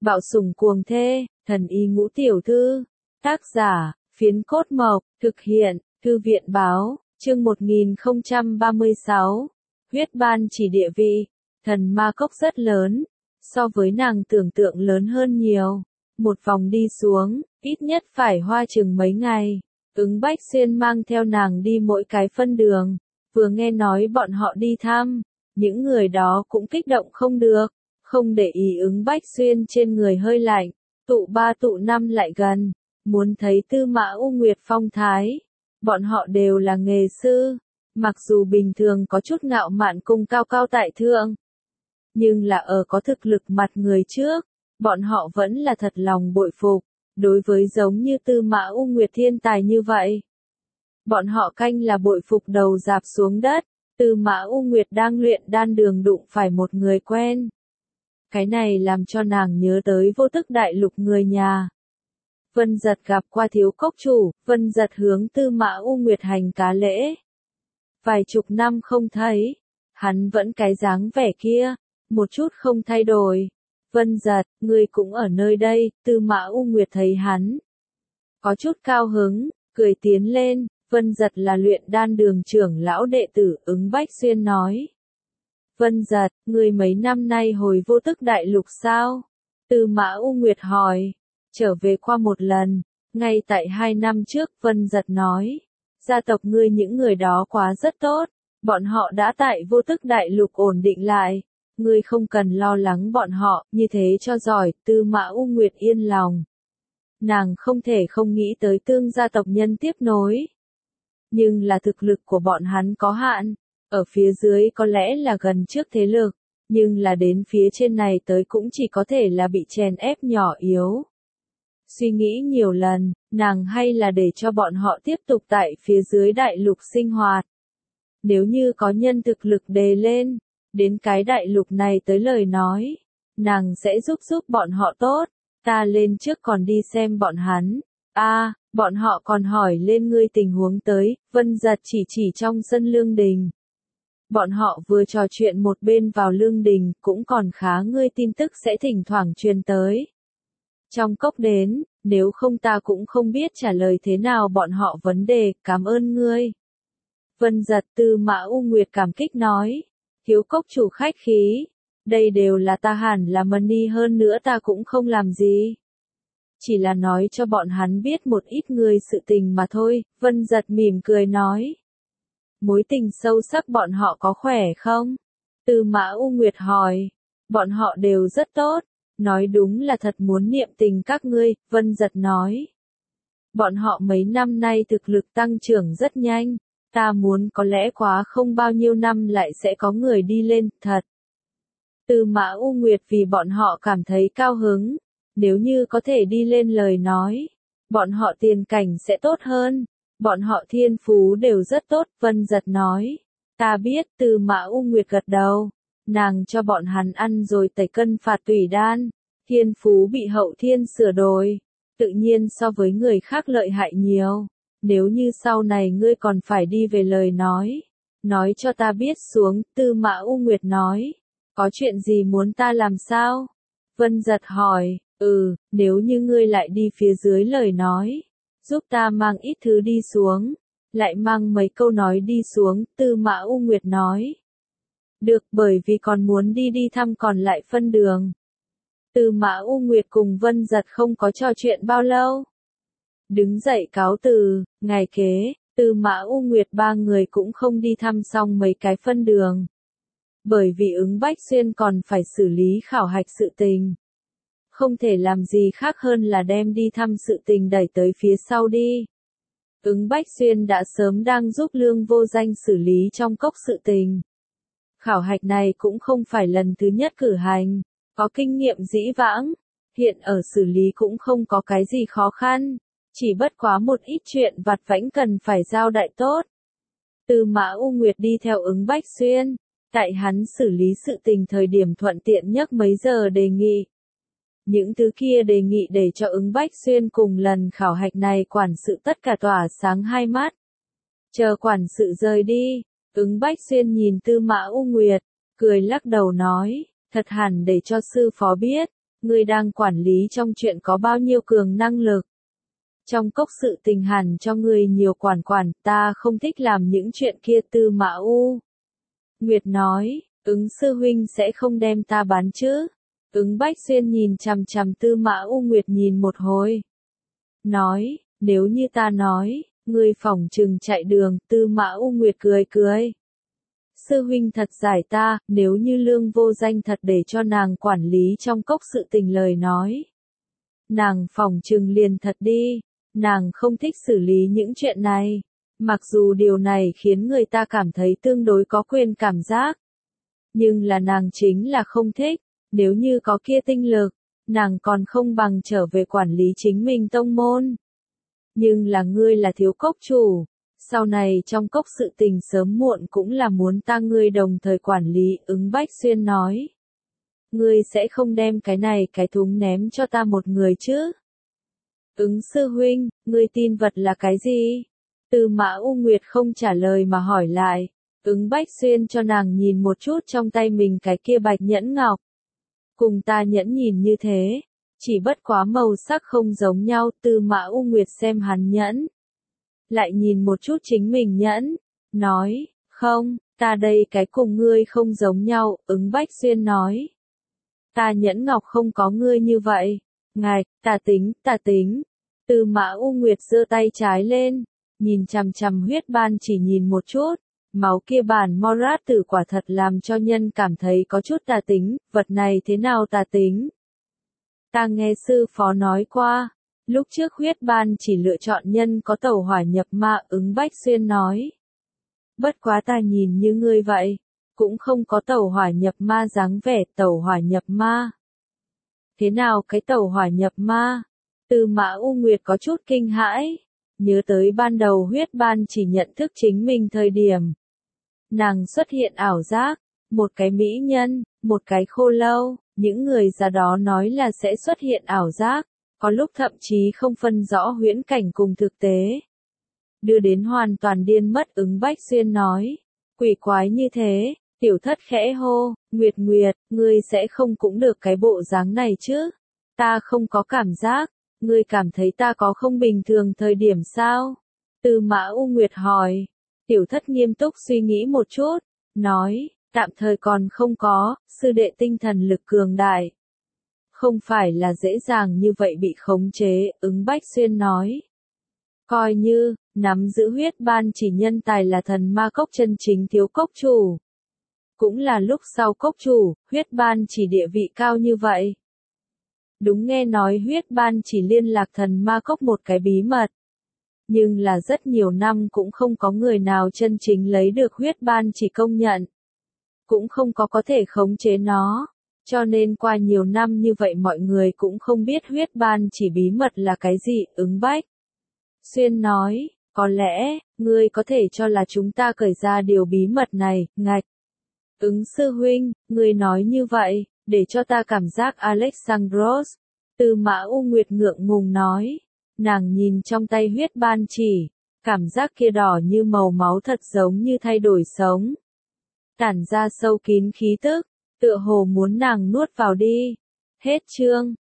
Bạo sủng cuồng thê, thần y ngũ tiểu thư. Tác giả, Phiến Cốt Mộc, thực hiện, Thư viện báo, chương 1036. Huyết ban chỉ địa vị, thần ma cốc rất lớn, so với nàng tưởng tượng lớn hơn nhiều. Một vòng đi xuống, ít nhất phải hoa chừng mấy ngày. Ứng Bách Xuyên mang theo nàng đi mỗi cái phân đường, vừa nghe nói bọn họ đi thăm, những người đó cũng kích động không được, không để ý Ứng Bách Xuyên trên người hơi lạnh, tụ ba tụ năm lại gần, muốn thấy Tư Mã U Nguyệt phong thái. Bọn họ đều là nghề sư, mặc dù bình thường có chút ngạo mạn cùng cao cao tại thượng, nhưng là ở có thực lực mặt người trước, bọn họ vẫn là thật lòng bội phục, đối với giống như Tư Mã U Nguyệt thiên tài như vậy. Bọn họ canh là bội phục đầu dạp xuống đất, Tư Mã U Nguyệt đang luyện đan đường đụng phải một người quen. Cái này làm cho nàng nhớ tới Vô Tức Đại Lục người nhà. Vân Giật gặp qua thiếu cốc chủ, Vân Giật hướng Tư Mã U Nguyệt hành cá lễ. Vài chục năm không thấy, hắn vẫn cái dáng vẻ kia, một chút không thay đổi. Vân Giật, ngươi cũng ở nơi đây, Tư Mã U Nguyệt thấy hắn. Có chút cao hứng, cười tiến lên, Vân Giật là luyện đan đường trưởng lão đệ tử, Ứng Bách Xuyên nói. Vân Giật, ngươi mấy năm nay hồi Vô Tức Đại Lục sao? Tư Mã U Nguyệt hỏi. Trở về qua một lần, ngay tại 2 năm trước, Vân Giật nói. Gia tộc ngươi những người đó quá rất tốt, bọn họ đã tại Vô Tức Đại Lục ổn định lại. Ngươi không cần lo lắng bọn họ, như thế cho giỏi, Tư Mã U Nguyệt yên lòng. Nàng không thể không nghĩ tới Tương gia tộc nhân tiếp nối. Nhưng là thực lực của bọn hắn có hạn, ở phía dưới có lẽ là gần trước thế lực, nhưng là đến phía trên này tới cũng chỉ có thể là bị chèn ép nhỏ yếu. Suy nghĩ nhiều lần, nàng hay là để cho bọn họ tiếp tục tại phía dưới đại lục sinh hoạt. Nếu như có nhân thực lực đề lên, đến cái đại lục này tới lời nói, nàng sẽ giúp bọn họ tốt, ta lên trước còn đi xem bọn hắn. Bọn họ còn hỏi lên ngươi tình huống tới, Vân Giật chỉ trong sân lương đình. Bọn họ vừa trò chuyện một bên vào lương đình, cũng còn khá, ngươi tin tức sẽ thỉnh thoảng truyền tới. Trong cốc đến, nếu không ta cũng không biết trả lời thế nào bọn họ vấn đề, cảm ơn ngươi. Vân Giật, Tư Mã U Nguyệt cảm kích nói. Thiếu cốc chủ khách khí, đây đều là ta hẳn là money, hơn nữa ta cũng không làm gì. Chỉ là nói cho bọn hắn biết một ít người sự tình mà thôi, Vân Giật mỉm cười nói. Mối tình sâu sắc bọn họ có khỏe không? Tư Mã U Nguyệt hỏi. Bọn họ đều rất tốt, nói đúng là thật muốn niệm tình các ngươi, Vân Giật nói. Bọn họ mấy năm nay thực lực tăng trưởng rất nhanh. Ta muốn có lẽ quá không bao nhiêu năm lại sẽ có người đi lên, thật. Tư Mã U Nguyệt vì bọn họ cảm thấy cao hứng, nếu như có thể đi lên lời nói, bọn họ tiền cảnh sẽ tốt hơn, bọn họ thiên phú đều rất tốt, Vân Giật nói. Ta biết, Tư Mã U Nguyệt gật đầu, nàng cho bọn hắn ăn rồi tẩy cân phạt tùy đan, thiên phú bị hậu thiên sửa đổi, tự nhiên so với người khác lợi hại nhiều. Nếu như sau này ngươi còn phải đi về lời nói cho ta biết xuống, Tư Mã U Nguyệt nói. Có chuyện gì muốn ta làm sao? Vân Giật hỏi, nếu như ngươi lại đi phía dưới lời nói, giúp ta mang ít thứ đi xuống, lại mang mấy câu nói đi xuống, Tư Mã U Nguyệt nói. Được, bởi vì còn muốn đi thăm còn lại phân đường. Tư Mã U Nguyệt cùng Vân Giật không có trò chuyện bao lâu. Đứng dậy cáo từ, ngày kế, Tư Mã U Nguyệt ba người cũng không đi thăm xong mấy cái phân đường. Bởi vì Ứng Bách Xuyên còn phải xử lý khảo hạch sự tình. Không thể làm gì khác hơn là đem đi thăm sự tình đẩy tới phía sau đi. Ứng Bách Xuyên đã sớm đang giúp Lương Vô Danh xử lý trong cốc sự tình. Khảo hạch này cũng không phải lần thứ nhất cử hành, có kinh nghiệm dĩ vãng, hiện ở xử lý cũng không có cái gì khó khăn. Chỉ bất quá một ít chuyện vặt vãnh cần phải giao代tốt. Tư Mã U Nguyệt đi theo Ứng Bách Xuyên, tại hắn xử lý sự tình thời điểm thuận tiện nhất mấy giờ đề nghị. Những thứ kia đề nghị để cho Ứng Bách Xuyên cùng lần khảo hạch này quản sự tất cả tỏa sáng hai mắt. Chờ quản sự rời đi, Ứng Bách Xuyên nhìn Tư Mã U Nguyệt, cười lắc đầu nói, thật hẳn để cho sư phó biết, ngươi đang quản lý trong chuyện có bao nhiêu cường năng lực. Trong cốc sự tình hẳn cho ngươi nhiều quản quản, ta không thích làm những chuyện kia. Tư Mã U Nguyệt nói, Ứng sư huynh sẽ không đem ta bán chứ? Ứng Bách Xuyên nhìn chằm chằm Tư Mã U Nguyệt nhìn một hồi. Nói, nếu như ta nói, ngươi phỏng chừng chạy đường. Tư Mã U Nguyệt cười cười. Sư huynh thật giải ta, nếu như Lương Vô Danh thật để cho nàng quản lý trong cốc sự tình lời nói. Nàng phỏng chừng liền thật đi, nàng không thích xử lý những chuyện này. Mặc dù điều này khiến người ta cảm thấy tương đối có quyền cảm giác. Nhưng là nàng chính là không thích, nếu như có kia tinh lực, nàng còn không bằng trở về quản lý chính mình tông môn. Nhưng là ngươi là thiếu cốc chủ, sau này trong cốc sự tình sớm muộn cũng là muốn ta ngươi đồng thời quản lý. Ứng Bách Xuyên nói. Ngươi sẽ không đem cái này cái thúng ném cho ta một người chứ? Ứng sư huynh, ngươi tin vật là cái gì? Tư Mã U Nguyệt không trả lời mà hỏi lại. Ứng Bách Xuyên cho nàng nhìn một chút trong tay mình cái kia bạch nhẫn ngọc. Cùng ta nhẫn nhìn như thế, chỉ bất quá màu sắc không giống nhau. Tư Mã U Nguyệt xem hắn nhẫn, lại nhìn một chút chính mình nhẫn, nói, không, ta đây cái cùng ngươi không giống nhau. Ứng Bách Xuyên nói, ta nhẫn ngọc không có ngươi như vậy. Ngài, ta tính. Tư Mã U Nguyệt giơ tay trái lên, nhìn chằm chằm huyết ban chỉ nhìn một chút. Máu kia bản Morat tử quả thật làm cho nhân cảm thấy có chút tà tính. Vật này thế nào tà tính? Ta nghe sư phó nói qua, lúc trước huyết ban chỉ lựa chọn nhân có tẩu hỏa nhập ma. Ứng Bách Xuyên nói, bất quá ta nhìn như ngươi vậy, cũng không có tẩu hỏa nhập ma dáng vẻ. Tẩu hỏa nhập ma? Thế nào cái tẩu hỏa nhập ma? Tư Mã U Nguyệt có chút kinh hãi, nhớ tới ban đầu huyết ban chỉ nhận thức chính mình thời điểm. Nàng xuất hiện ảo giác, một cái mỹ nhân, một cái khô lâu, những người già đó nói là sẽ xuất hiện ảo giác, có lúc thậm chí không phân rõ huyễn cảnh cùng thực tế. Đưa đến hoàn toàn điên mất. Ứng Bách Xuyên nói, quỷ quái như thế. Tiểu thất khẽ hô, Nguyệt Nguyệt, ngươi sẽ không cũng được cái bộ dáng này chứ? Ta không có cảm giác, ngươi cảm thấy ta có không bình thường thời điểm sao? Tư Mã U Nguyệt hỏi. Tiểu thất nghiêm túc suy nghĩ một chút, nói, tạm thời còn không có. Sư đệ tinh thần lực cường đại, không phải là dễ dàng như vậy bị khống chế. Ứng Bách Xuyên nói, coi như nắm giữ huyết ban chỉ nhân tài là thần ma cốc chân chính thiếu cốc chủ, cũng là lúc sau cốc chủ, huyết ban chỉ địa vị cao như vậy. Đúng, nghe nói huyết ban chỉ liên lạc thần ma cốc một cái bí mật, nhưng là rất nhiều năm cũng không có người nào chân chính lấy được huyết ban chỉ công nhận, cũng không có thể khống chế nó, cho nên qua nhiều năm như vậy mọi người cũng không biết huyết ban chỉ bí mật là cái gì. Ứng Bách Xuyên nói, có lẽ, ngươi có thể cho là chúng ta cởi ra điều bí mật này. Ngạch. Ứng sư huynh, ngươi nói như vậy, để cho ta cảm giác Alexandros. Tư Mã U Nguyệt ngượng ngùng nói, nàng nhìn trong tay huyết ban chỉ, cảm giác kia đỏ như màu máu thật giống như thay đổi sống. Tản ra sâu kín khí tức, tựa hồ muốn nàng nuốt vào đi. Hết chương.